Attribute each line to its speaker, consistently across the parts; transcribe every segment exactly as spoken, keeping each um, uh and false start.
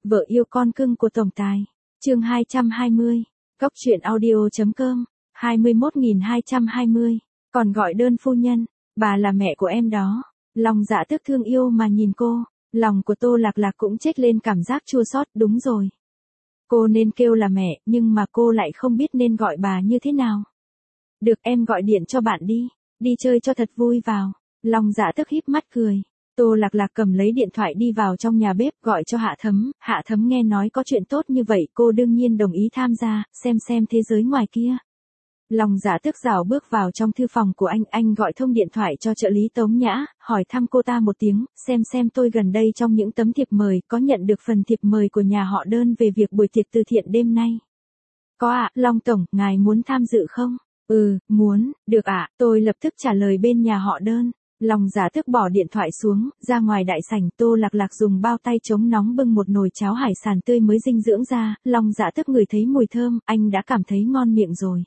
Speaker 1: Vợ yêu con cưng của tổng tài. Chương hai trăm hai mươi. Góc truyện audio.com. hai mươi mốt nghìn hai trăm hai mươi. Còn gọi đơn phu nhân, bà là mẹ của em đó. Lòng Dạ Tước thương yêu mà nhìn cô, lòng của Tô Lạc Lạc cũng chết lên cảm giác chua xót, đúng rồi. Cô nên kêu là mẹ, nhưng mà cô lại không biết nên gọi bà như thế nào. Được, em gọi điện cho bạn đi, đi chơi cho thật vui vào. Lòng Dạ Tước híp mắt cười. Tô Lạc Lạc cầm lấy điện thoại đi vào trong nhà bếp gọi cho Hạ Thấm. Hạ Thấm nghe nói có chuyện tốt như vậy, cô đương nhiên đồng ý tham gia, xem xem thế giới ngoài kia. Lòng Dạ Tước rảo bước vào trong thư phòng của anh, anh gọi thông điện thoại cho trợ lý Tống Nhã, hỏi thăm cô ta một tiếng, xem xem tôi gần đây trong những tấm thiệp mời có nhận được phần thiệp mời của nhà họ Đơn về việc buổi tiệc từ thiện đêm nay. Có ạ, Long Tổng, ngài muốn tham dự không? Ừ, muốn, được ạ, tôi lập tức trả lời bên nhà họ Đơn. Lòng Dạ Tước bỏ điện thoại xuống, ra ngoài đại sảnh. Tô Lạc Lạc dùng bao tay chống nóng bưng một nồi cháo hải sản tươi mới dinh dưỡng ra. Lòng Dạ Tước ngửi thấy mùi thơm, anh đã cảm thấy ngon miệng rồi.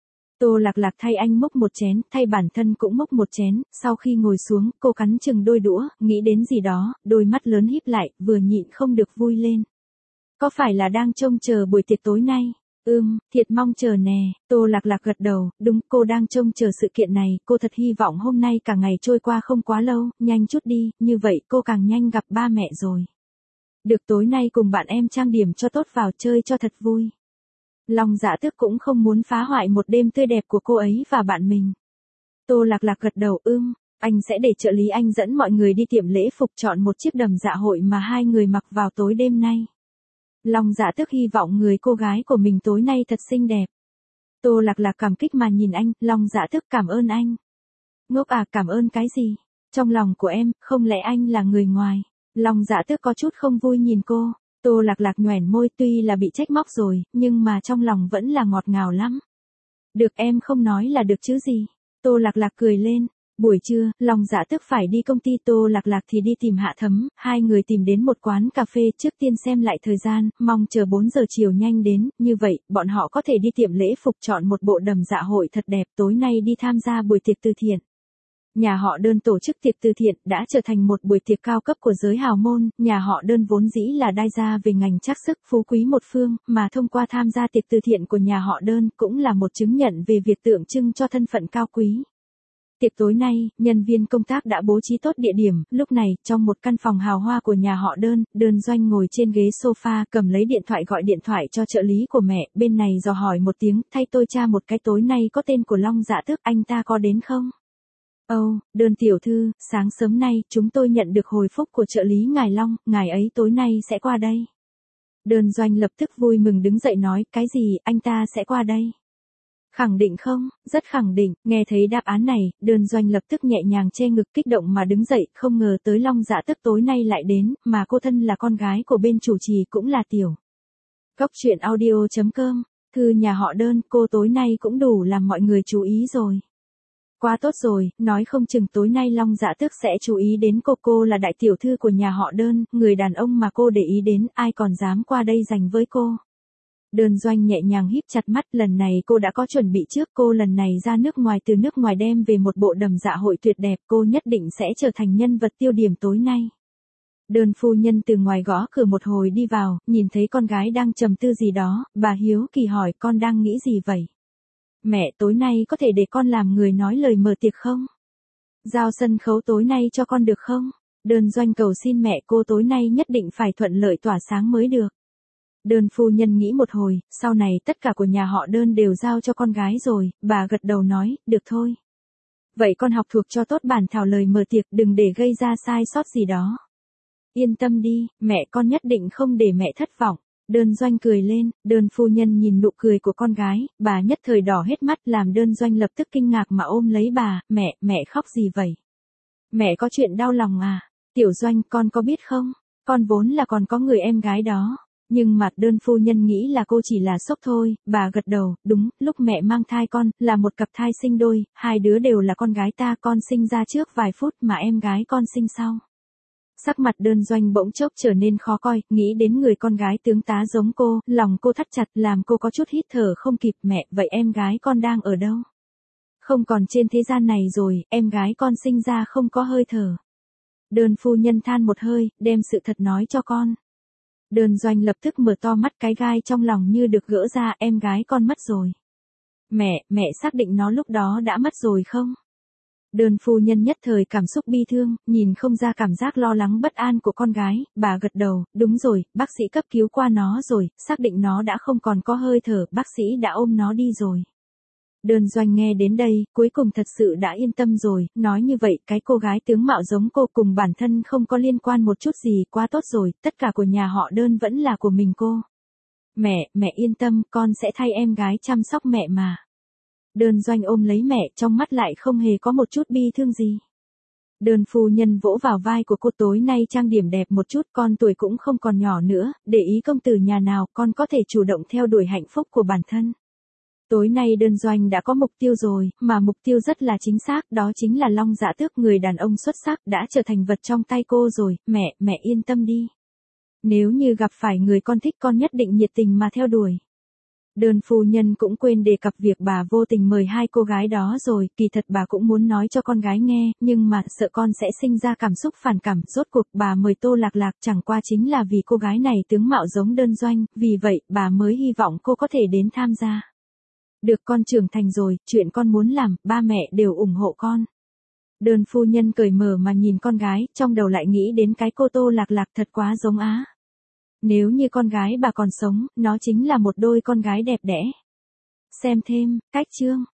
Speaker 1: Tô Lạc Lạc thay anh múc một chén, thay bản thân cũng múc một chén. Sau khi ngồi xuống, cô cắn chừng đôi đũa, nghĩ đến gì đó, đôi mắt lớn híp lại, vừa nhịn không được vui lên. Có phải là đang trông chờ buổi tiệc tối nay? Ừm, thiệt mong chờ nè. Tô Lạc Lạc gật đầu, đúng, cô đang trông chờ sự kiện này, cô thật hy vọng hôm nay cả ngày trôi qua không quá lâu, nhanh chút đi, như vậy cô càng nhanh gặp ba mẹ rồi. Được, tối nay cùng bạn em trang điểm cho tốt vào chơi cho thật vui. Lòng Dạ Tước cũng không muốn phá hoại một đêm tươi đẹp của cô ấy và bạn mình. Tô Lạc Lạc gật đầu, ưm, anh sẽ để trợ lý anh dẫn mọi người đi tiệm lễ phục chọn một chiếc đầm dạ hội mà hai người mặc vào tối đêm nay. Lòng Dạ Tước hy vọng người cô gái của mình tối nay thật xinh đẹp. Tô Lạc Lạc cảm kích mà nhìn anh, Lòng Dạ Tước cảm ơn anh. Ngốc à, cảm ơn cái gì? Trong lòng của em, không lẽ anh là người ngoài? Lòng Dạ Tước có chút không vui nhìn cô. Tô Lạc Lạc nhoẻn môi, tuy là bị trách móc rồi, nhưng mà trong lòng vẫn là ngọt ngào lắm. Được, em không nói là được chứ gì. Tô Lạc Lạc cười lên. Buổi trưa, Lòng Dạ Tước phải đi công ty, Tô Lạc Lạc thì đi tìm Hạ Thấm, hai người tìm đến một quán cà phê, trước tiên xem lại thời gian, mong chờ bốn giờ chiều nhanh đến, như vậy, bọn họ có thể đi tiệm lễ phục chọn một bộ đầm dạ hội thật đẹp, tối nay đi tham gia buổi tiệc từ thiện. Nhà họ Đơn tổ chức tiệc từ thiện đã trở thành một buổi tiệc cao cấp của giới hào môn, nhà họ Đơn vốn dĩ là đai gia về ngành trắc sức, phú quý một phương, mà thông qua tham gia tiệc từ thiện của nhà họ Đơn cũng là một chứng nhận về việc tượng trưng cho thân phận cao quý. Tiệc tối nay, nhân viên công tác đã bố trí tốt địa điểm, lúc này, trong một căn phòng hào hoa của nhà họ Đơn, Đơn Doanh ngồi trên ghế sofa, cầm lấy điện thoại gọi điện thoại cho trợ lý của mẹ, bên này dò hỏi một tiếng, thay tôi tra một cái tối nay có tên của Long Dạ Tước, anh ta có đến không? Ồ, oh, Đơn tiểu thư, sáng sớm nay, chúng tôi nhận được hồi phúc của trợ lý ngài Long, ngài ấy tối nay sẽ qua đây. Đơn Doanh lập tức vui mừng đứng dậy nói, cái gì, anh ta sẽ qua đây? Khẳng định không? Rất khẳng định. Nghe thấy đáp án này, Đơn Doanh lập tức nhẹ nhàng che ngực kích động mà đứng dậy, không ngờ tới Long Dạ Tước tối nay lại đến, mà cô thân là con gái của bên chủ trì cũng là tiểu. Góc truyện audio.com. Thư nhà họ Đơn, cô tối nay cũng đủ làm mọi người chú ý rồi. Quá tốt rồi, nói không chừng tối nay Long Dạ Tước sẽ chú ý đến cô, cô là đại tiểu thư của nhà họ Đơn, người đàn ông mà cô để ý đến, ai còn dám qua đây giành với cô. Đơn Doanh nhẹ nhàng híp chặt mắt, lần này cô đã có chuẩn bị trước, cô lần này ra nước ngoài từ nước ngoài đem về một bộ đầm dạ hội tuyệt đẹp, cô nhất định sẽ trở thành nhân vật tiêu điểm tối nay. Đơn phu nhân từ ngoài gõ cửa một hồi đi vào, nhìn thấy con gái đang trầm tư gì đó, bà hiếu kỳ hỏi, con đang nghĩ gì vậy? Mẹ, tối nay có thể để con làm người nói lời mở tiệc không? Giao sân khấu tối nay cho con được không? Đơn Doanh cầu xin mẹ, cô tối nay nhất định phải thuận lợi tỏa sáng mới được. Đơn phu nhân nghĩ một hồi, sau này tất cả của nhà họ Đơn đều giao cho con gái rồi, bà gật đầu nói, được thôi. Vậy con học thuộc cho tốt bản thảo lời mở tiệc, đừng để gây ra sai sót gì đó. Yên tâm đi, mẹ, con nhất định không để mẹ thất vọng. Đơn Doanh cười lên, Đơn phu nhân nhìn nụ cười của con gái, bà nhất thời đỏ hết mắt, làm Đơn Doanh lập tức kinh ngạc mà ôm lấy bà, mẹ, mẹ khóc gì vậy? Mẹ có chuyện đau lòng à? Tiểu Doanh, con có biết không? Con vốn là còn có người em gái đó. Nhưng mà Đơn phu nhân nghĩ là cô chỉ là sốc thôi, bà gật đầu, đúng, lúc mẹ mang thai con, là một cặp thai sinh đôi, hai đứa đều là con gái ta, con sinh ra trước vài phút mà em gái con sinh sau. Sắc mặt Đơn Doanh bỗng chốc trở nên khó coi, nghĩ đến người con gái tướng tá giống cô, lòng cô thắt chặt, làm cô có chút hít thở không kịp. Mẹ, vậy em gái con đang ở đâu? Không còn trên thế gian này rồi, em gái con sinh ra không có hơi thở. Đơn phu nhân than một hơi, đem sự thật nói cho con. Đơn Doanh lập tức mở to mắt, cái gai trong lòng như được gỡ ra, em gái con mất rồi. Mẹ, mẹ xác định nó lúc đó đã mất rồi không? Đơn phu nhân nhất thời cảm xúc bi thương, nhìn không ra cảm giác lo lắng bất an của con gái, bà gật đầu, đúng rồi, bác sĩ cấp cứu qua nó rồi, xác định nó đã không còn có hơi thở, bác sĩ đã ôm nó đi rồi. Đơn Doanh nghe đến đây, cuối cùng thật sự đã yên tâm rồi, nói như vậy, cái cô gái tướng mạo giống cô cùng bản thân không có liên quan một chút gì, quá tốt rồi, tất cả của nhà họ Đơn vẫn là của mình cô. Mẹ, mẹ yên tâm, con sẽ thay em gái chăm sóc mẹ mà. Đơn Doanh ôm lấy mẹ, trong mắt lại không hề có một chút bi thương gì. Đơn phu nhân vỗ vào vai của cô, tối nay trang điểm đẹp một chút, con tuổi cũng không còn nhỏ nữa, để ý công tử nhà nào, con có thể chủ động theo đuổi hạnh phúc của bản thân. Tối nay Đơn Doanh đã có mục tiêu rồi, mà mục tiêu rất là chính xác, đó chính là Long Dạ Tước, người đàn ông xuất sắc, đã trở thành vật trong tay cô rồi, mẹ, mẹ yên tâm đi. Nếu như gặp phải người con thích, con nhất định nhiệt tình mà theo đuổi. Đơn phu nhân cũng quên đề cập việc bà vô tình mời hai cô gái đó rồi, kỳ thật bà cũng muốn nói cho con gái nghe, nhưng mà sợ con sẽ sinh ra cảm xúc phản cảm, rốt cuộc bà mời Tô Lạc Lạc chẳng qua chính là vì cô gái này tướng mạo giống Đơn Doanh, vì vậy bà mới hy vọng cô có thể đến tham gia. Được, con trưởng thành rồi, chuyện con muốn làm, ba mẹ đều ủng hộ con. Đơn phu nhân cởi mở mà nhìn con gái, trong đầu lại nghĩ đến cái cô Tô Lạc Lạc thật quá giống á. Nếu như con gái bà còn sống, nó chính là một đôi con gái đẹp đẽ. Xem thêm, cách chương.